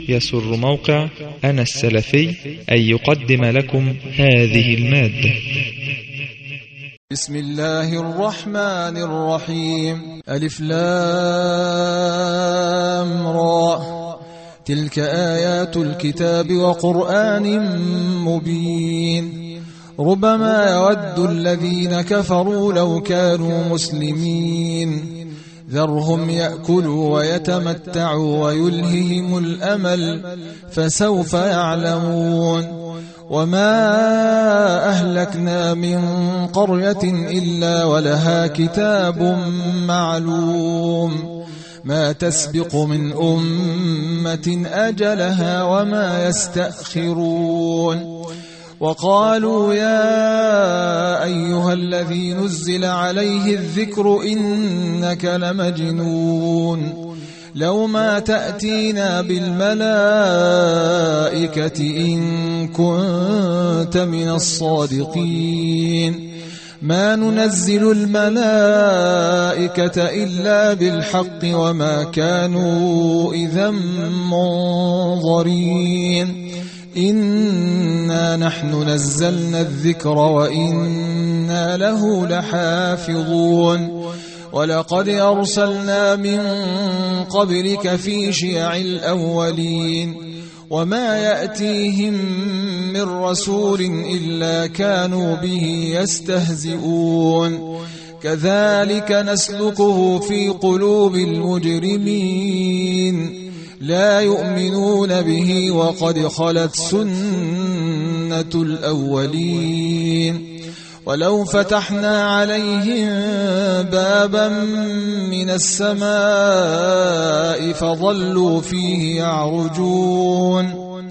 يسر موقع أنا السلفي أن يقدم لكم هذه المادة. بسم الله الرحمن الرحيم. ألف لام را، تلك آيات الكتاب وقرآن مبين. ربما يود الذين كفروا لو كانوا مسلمين، ذرهم يأكلوا ويتمتعوا ويلههم الأمل، فسوف يعلمون. وما أهلكنا من قرية إلا ولها كتاب معلوم، ما تسبق من أمة أجلها وما يستأخرون. وقالوا يا أيها الذي نزل عليه الذكر إنك لمجنون، لو ما تأتينا بالملائكة إن كنت من الصادقين. ما ننزل الملائكة إلا بالحق وما كانوا إذا منظرين. إنا نحن نزلنا الذكر وإنا له لحافظون. ولقد أرسلنا من قبلك في شيع الأولين، وما يأتيهم من رسول إلا كانوا به يستهزئون. كذلك نسلكه في قلوب المجرمين، لا يؤمنون به وقد خلت سنة الأولين. ولو فتحنا عليهم بابا من السماء فظلوا فيه يعرجون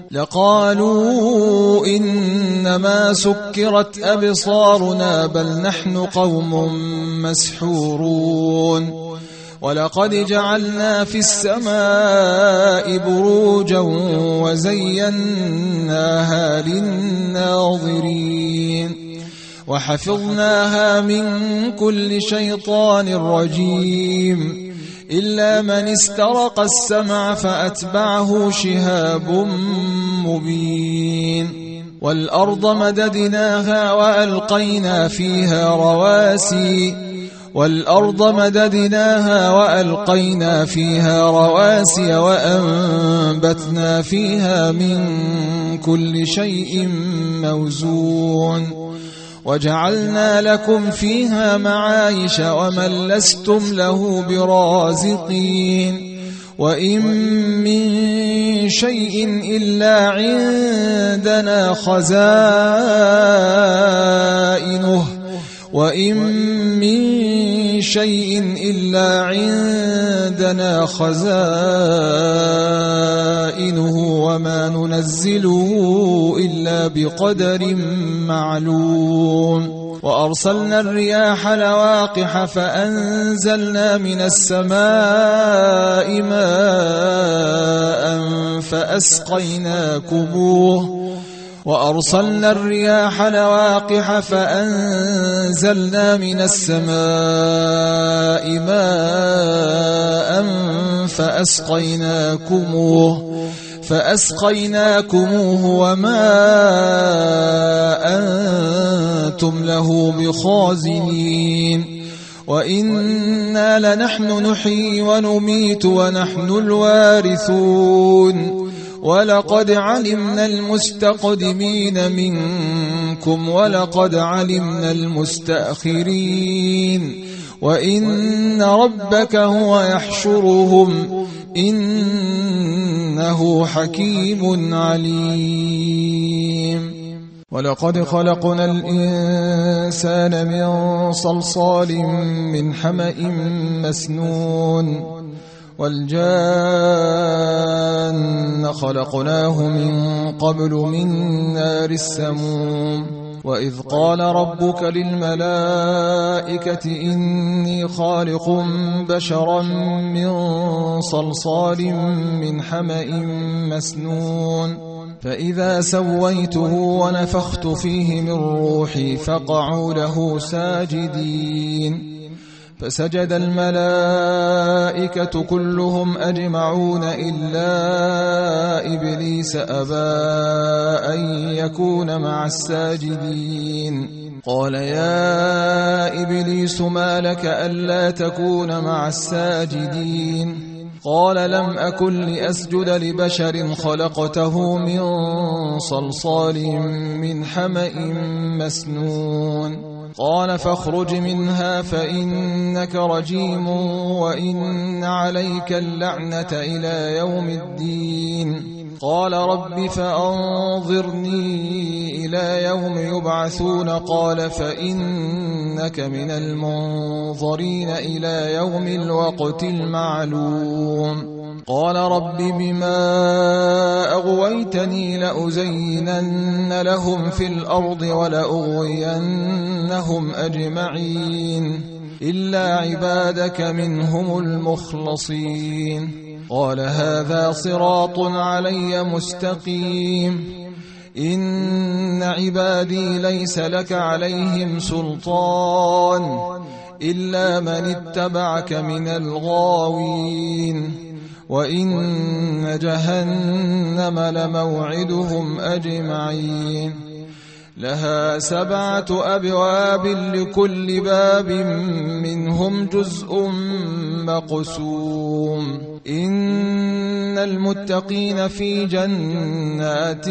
لقالوا إنما سكرت أبصارنا بل نحن قوم مسحورون. ولقد جعلنا في السماء بروجا وزيناها للناظرين، وحفظناها من كل شيطان رجيم، إلا من استرق السمع فأتبعه شهاب مبين. والأرض مددناها وألقينا فيها رواسي وأنبتنا فيها من كل شيء موزون. وجعلنا لكم فيها معايش ومن لستم له برازقين. وإن من شيء إلا عندنا خزائنه وما ننزله إلا بقدر معلوم. وأرسلنا الرياح لواقح فأنزلنا من السماء ماء فأسقيناكموه وما أنتم له بخازنين. وإنا لنحن نحيي ونميت ونحن الوارثون. ولقد علمنا المستقدمين منكم ولقد علمنا المستأخرين. وإن ربك هو يحشرهم إنه حكيم عليم. ولقد خلقنا الإنسان من صلصال من حمأ مسنون. والجان خلقناه من قبل من نار السموم. وإذ قال ربك للملائكة إني خالق بشرا من صلصال من حمأ مسنون. فإذا سويته ونفخت فيه من روحي فقعوا له ساجدين. فسجد الملائكة كلهم أجمعون إلا إبليس أبى أن يكون مع الساجدين. قال يا إبليس ما لك ألا تكون مع الساجدين؟ قال لم أكن لأسجد لبشر خلقته من صلصال من حمأ مسنون. قال فاخرج منها فإنك رجيم وإن عليك اللعنة إلى يوم الدين. قال رب فأنظرني إلى يوم يبعثون. قال فإنك من المنظرين إلى يوم الوقت المعلوم. قال رب بما أغويتني لأزينن لهم في الأرض ولأغوينهم أجمعين إلا عبادك منهم المخلصين. قال هذا صراط علي مستقيم. إن عبادي ليس لك عليهم سلطان إلا من اتبعك من الغاوين. وإن جهنم لموعدهم أجمعين. لها 7 أبواب لكل باب منهم جزء مقسوم. إن المتقين في جنات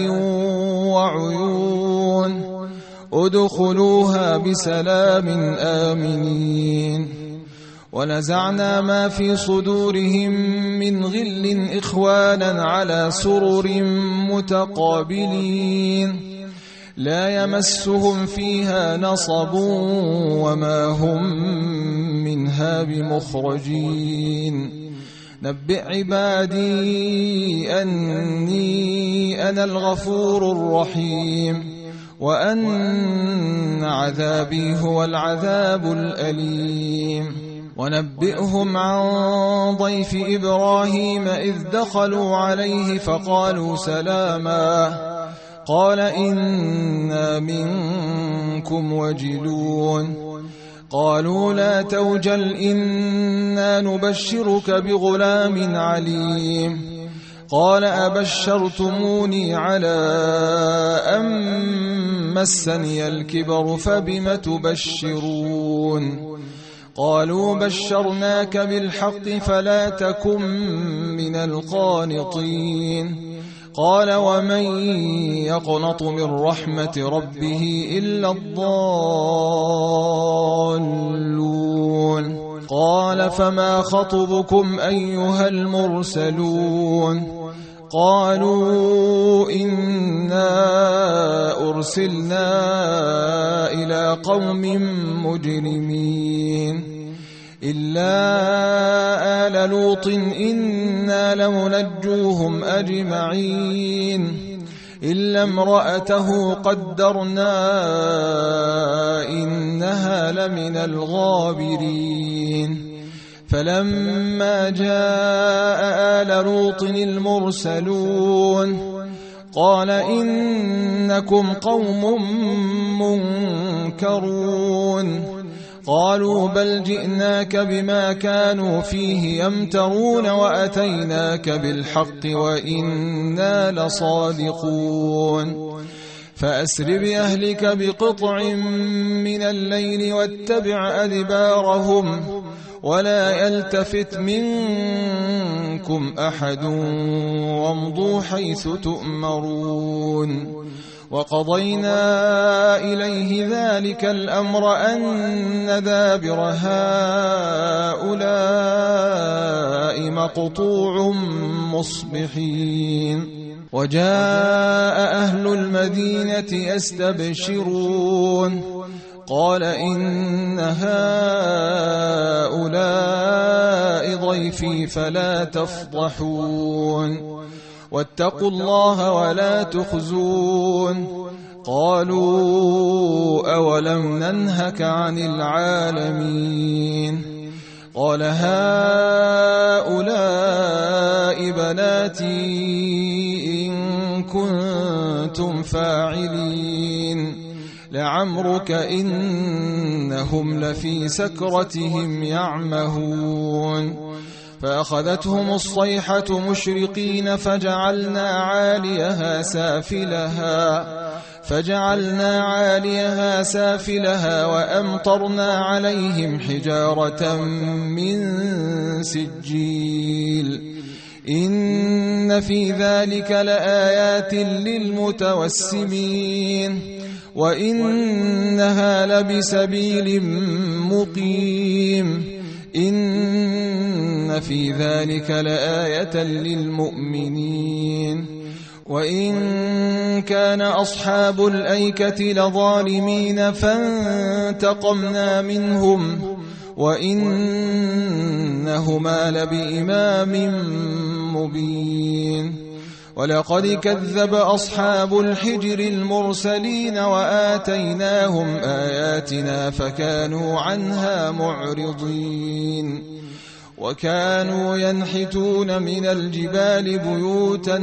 وعيون ادخلوها بسلام آمنين. ونزعنا ما في صدورهم من غل إخوانا على سرر متقابلين لا يمسهم فيها نصب وما هم منها بمخرجين. نبئ عبادي أني أنا الغفور الرحيم وأن عذابي هو العذاب الأليم. ونبئهم عن ضيف إبراهيم إذ دخلوا عليه فقالوا سلاما قال إنا منكم وجلون. قالوا لا توجل إنا نبشرك بغلام عليم. قال أبشرتموني على أن مسني الكبر فبم تبشرون؟ قالوا بشرناك بالحق فلا تكن من القانطين. قال ومن يقنط من رحمة ربه إلا الضالون. قال فما خطبكم أيها المرسلون؟ قالوا إنا أرسلنا إلى قوم مجرمين إلا آل لوط إنا لمنجوهم أجمعين إلا امرأته قدرنا إنها لمن الغابرين. فلما جاء آل لوط المرسلون قال إنكم قوم منكرون. قالوا بل جئناك بما كانوا فيه يمترون وأتيناك بالحق وإنا لصادقون. فأسر بأهلك بقطع من الليل واتبع أدبارهم ولا يلتفت منكم أحد وامضوا حيث تؤمرون. وقضينا إليه ذلك الأمر أن دابر هؤلاء مقطوع مصبحين. وجاء أهل المدينة يستبشرون قال إن هؤلاء ضيفي فلا تفضحون واتقوا الله ولا تخزون. قالوا أولم ننهك عن العالمين؟ قال هؤلاء بناتي إن كنتم فاعلين. لعمرك إنهم لفي سكرتهم يعمهون فأخذتهم الصيحة مشرقين فجعلنا عاليها سافلها وأمطرنا عليهم حجارة من سجيل إن في ذلك لآيات للمتوسمين وإنها لبسبيل مقيم إن في ذلك لآية للمؤمنين وإن كان أصحاب الأيكة لظالمين فانتقمنا منهم وإنهما لبإمام مبين ولقد كذب أصحاب الحجر المرسلين وآتيناهم آياتنا فكانوا عنها معرضين وكانوا ينحتون من الجبال بيوتا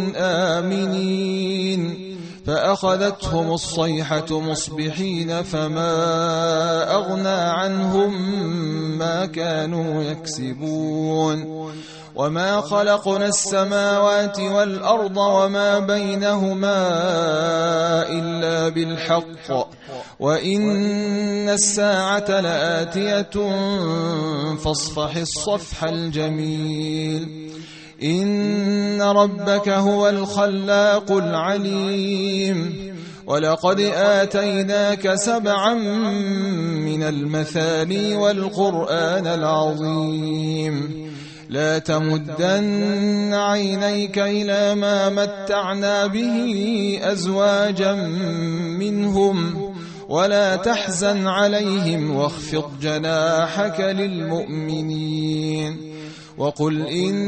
آمنين فأخذتهم الصيحة مصبحين فما أغنى عنهم ما كانوا يكسبون وما خلقنا السماوات والأرض وما بينهما إلا بالحق وإن الساعة لآتية فاصفح الصفح الجميل إن ربك هو الخلاق العليم ولقد آتيناك 7 من المثاني والقرآن العظيم لا تمدن عينيك إلى ما متعنا به أزواجا منهم ولا تحزن عليهم واخفض جناحك للمؤمنين وقل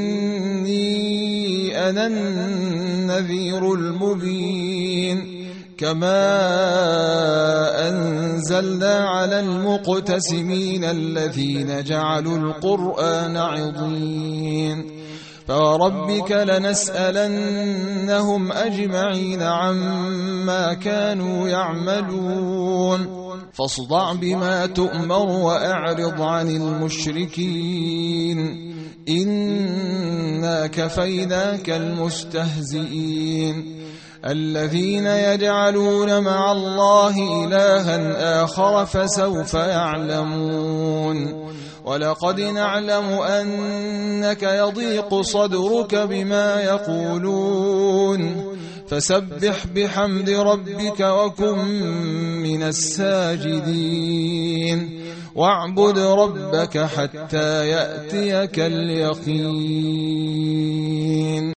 إني أنا النذير المبين كما أنزلنا على المقتسمين الذين جعلوا القرآن عضين فوربك لنسألنهم أجمعين عما كانوا يعملون فاصدع بما تؤمر وأعرض عن المشركين إنا كفيناك المستهزئين الذين يجعلون مع الله إلها آخر فسوف يعلمون ولقد نعلم أنك يضيق صدرك بما يقولون فسبح بحمد ربك وكن من الساجدين واعبد ربك حتى يأتيك اليقين.